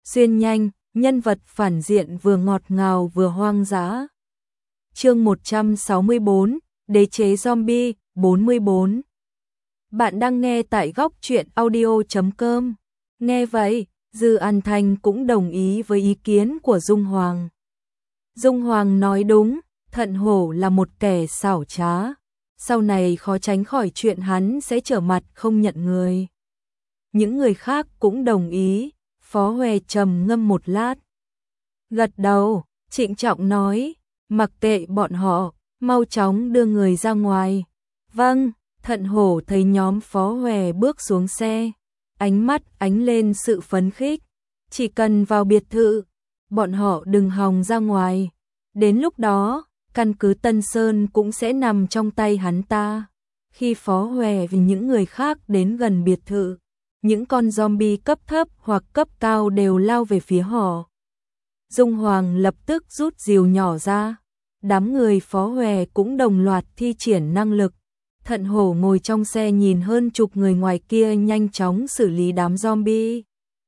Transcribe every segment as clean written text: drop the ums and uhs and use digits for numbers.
xuyên nhanh, nhân vật phản diện vừa ngọt ngào vừa hoang dã. Chương 164, Đế chế zombie, 44. Bạn đang nghe tại góc truyện audio.com. Nghe vậy, Dư An Thanh cũng đồng ý với ý kiến của Dung Hoàng. Dung Hoàng nói đúng, Thận Hổ là một kẻ xảo trá. Sau này khó tránh khỏi chuyện hắn sẽ trở mặt không nhận người. Những người khác cũng đồng ý. Phó Huệ trầm ngâm một lát, gật đầu, trịnh trọng nói, mặc kệ bọn họ, mau chóng đưa người ra ngoài. Vâng. Thận Hổ thấy nhóm Phó Huệ bước xuống xe, ánh mắt ánh lên sự phấn khích. Chỉ cần vào biệt thự, bọn họ đừng hòng ra ngoài. Đến lúc đó, căn cứ Tân Sơn cũng sẽ nằm trong tay hắn ta. Khi Phó Huệ vì những người khác đến gần biệt thự, những con zombie cấp thấp hoặc cấp cao đều lao về phía họ. Dung Hoàng lập tức rút rìu nhỏ ra. Đám người Phó Huệ cũng đồng loạt thi triển năng lực. Thận Hổ ngồi trong xe nhìn hơn chục người ngoài kia nhanh chóng xử lý đám zombie.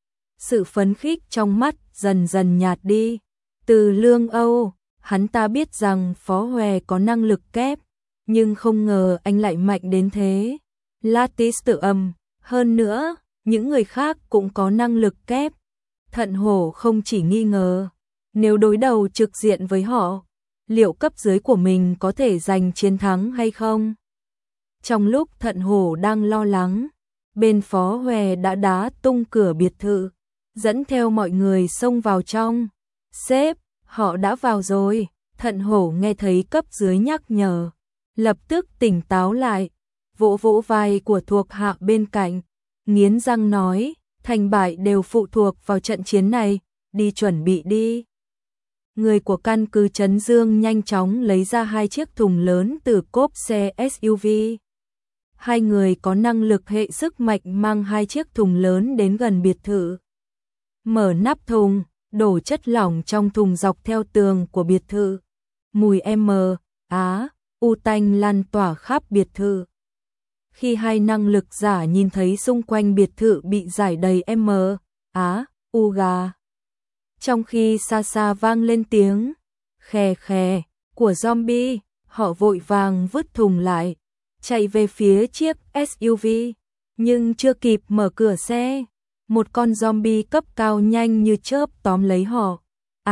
Sự phấn khích trong mắt dần dần nhạt đi. Từ Lương Âu, hắn ta biết rằng Phó Huệ có năng lực kép, nhưng không ngờ anh lại mạnh đến thế. Lattice tự âm, hơn nữa, những người khác cũng có năng lực kép. Thận Hổ không chỉ nghi ngờ, nếu đối đầu trực diện với họ, liệu cấp dưới của mình có thể giành chiến thắng hay không? Trong lúc Thận Hổ đang lo lắng, bên Phó Huệ đã đá tung cửa biệt thự, dẫn theo mọi người xông vào trong. Sếp, họ đã vào rồi. Thận Hổ nghe thấy cấp dưới nhắc nhở, lập tức tỉnh táo lại, vỗ vỗ vai của thuộc hạ bên cạnh, nghiến răng nói, thành bại đều phụ thuộc vào trận chiến này, đi chuẩn bị đi. Người của căn cứ Trấn Dương nhanh chóng lấy ra 2 chiếc thùng lớn từ cốp xe SUV. 2 người có năng lực hệ sức mạnh mang 2 chiếc thùng lớn đến gần biệt thự. Mở nắp thùng, đổ chất lỏng trong thùng dọc theo tường của biệt thự. Mùi u tanh lan tỏa khắp biệt thự. Khi 2 năng lực giả nhìn thấy xung quanh biệt thự bị rải đầy u gà. Trong khi xa xa vang lên tiếng khè khè của zombie, họ vội vàng vứt thùng lại, chạy về phía chiếc SUV, nhưng chưa kịp mở cửa xe, một con zombie cấp cao nhanh như chớp tóm lấy họ.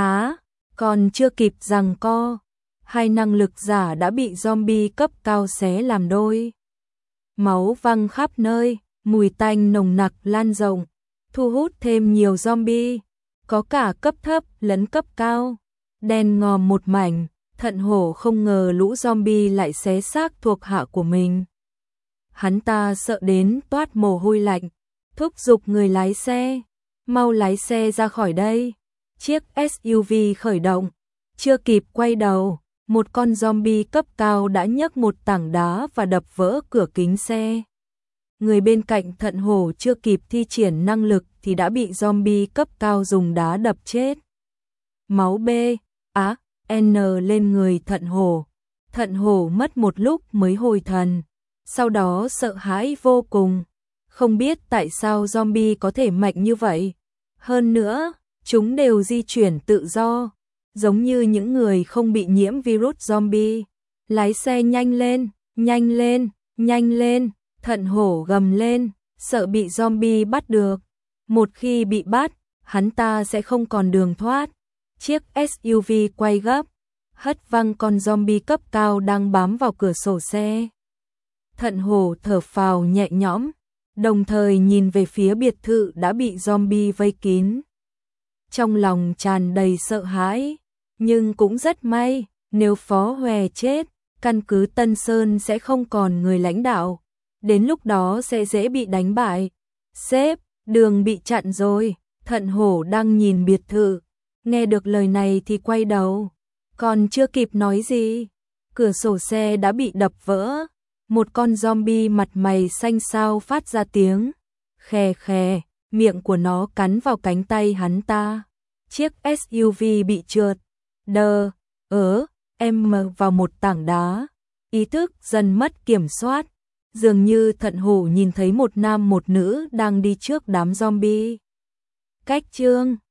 Còn chưa kịp giằng co, 2 năng lực giả đã bị zombie cấp cao xé làm đôi. Máu văng khắp nơi, mùi tanh nồng nặc lan rộng, thu hút thêm nhiều zombie, có cả cấp thấp lẫn cấp cao. Đen ngòm một mảnh, Thận Hổ không ngờ lũ zombie lại xé xác thuộc hạ của mình. Hắn ta sợ đến toát mồ hôi lạnh, thúc giục người lái xe, mau lái xe ra khỏi đây. Chiếc SUV khởi động, chưa kịp quay đầu, một con zombie cấp cao đã nhấc một tảng đá và đập vỡ cửa kính xe. Người bên cạnh Thận Hổ chưa kịp thi triển năng lực thì đã bị zombie cấp cao dùng đá đập chết. Máu N lên người Thận Hổ. Thận Hổ mất một lúc mới hồi thần, sau đó sợ hãi vô cùng. Không biết tại sao zombie có thể mạnh như vậy. Hơn nữa, chúng đều di chuyển tự do, giống như những người không bị nhiễm virus zombie. Lái xe nhanh lên, nhanh lên, nhanh lên. Thận Hổ gầm lên, sợ bị zombie bắt được. Một khi bị bắt, hắn ta sẽ không còn đường thoát. Chiếc SUV quay gấp, hất văng con zombie cấp cao đang bám vào cửa sổ xe. Thận Hổ thở phào nhẹ nhõm, đồng thời nhìn về phía biệt thự đã bị zombie vây kín. Trong lòng tràn đầy sợ hãi, nhưng cũng rất may, nếu Phó Huệ chết, căn cứ Tân Sơn sẽ không còn người lãnh đạo. Đến lúc đó sẽ dễ bị đánh bại. Sếp, đường bị chặn rồi. Thận Hổ đang nhìn biệt thự, nghe được lời này thì quay đầu. Còn chưa kịp nói gì, cửa sổ xe đã bị đập vỡ. Một con zombie mặt mày xanh xao phát ra tiếng khè khè, miệng của nó cắn vào cánh tay hắn ta. Chiếc SUV bị trượt vào một tảng đá. Ý thức dần mất kiểm soát. Dường như Thận Hổ nhìn thấy một nam một nữ đang đi trước đám zombie. Cách chương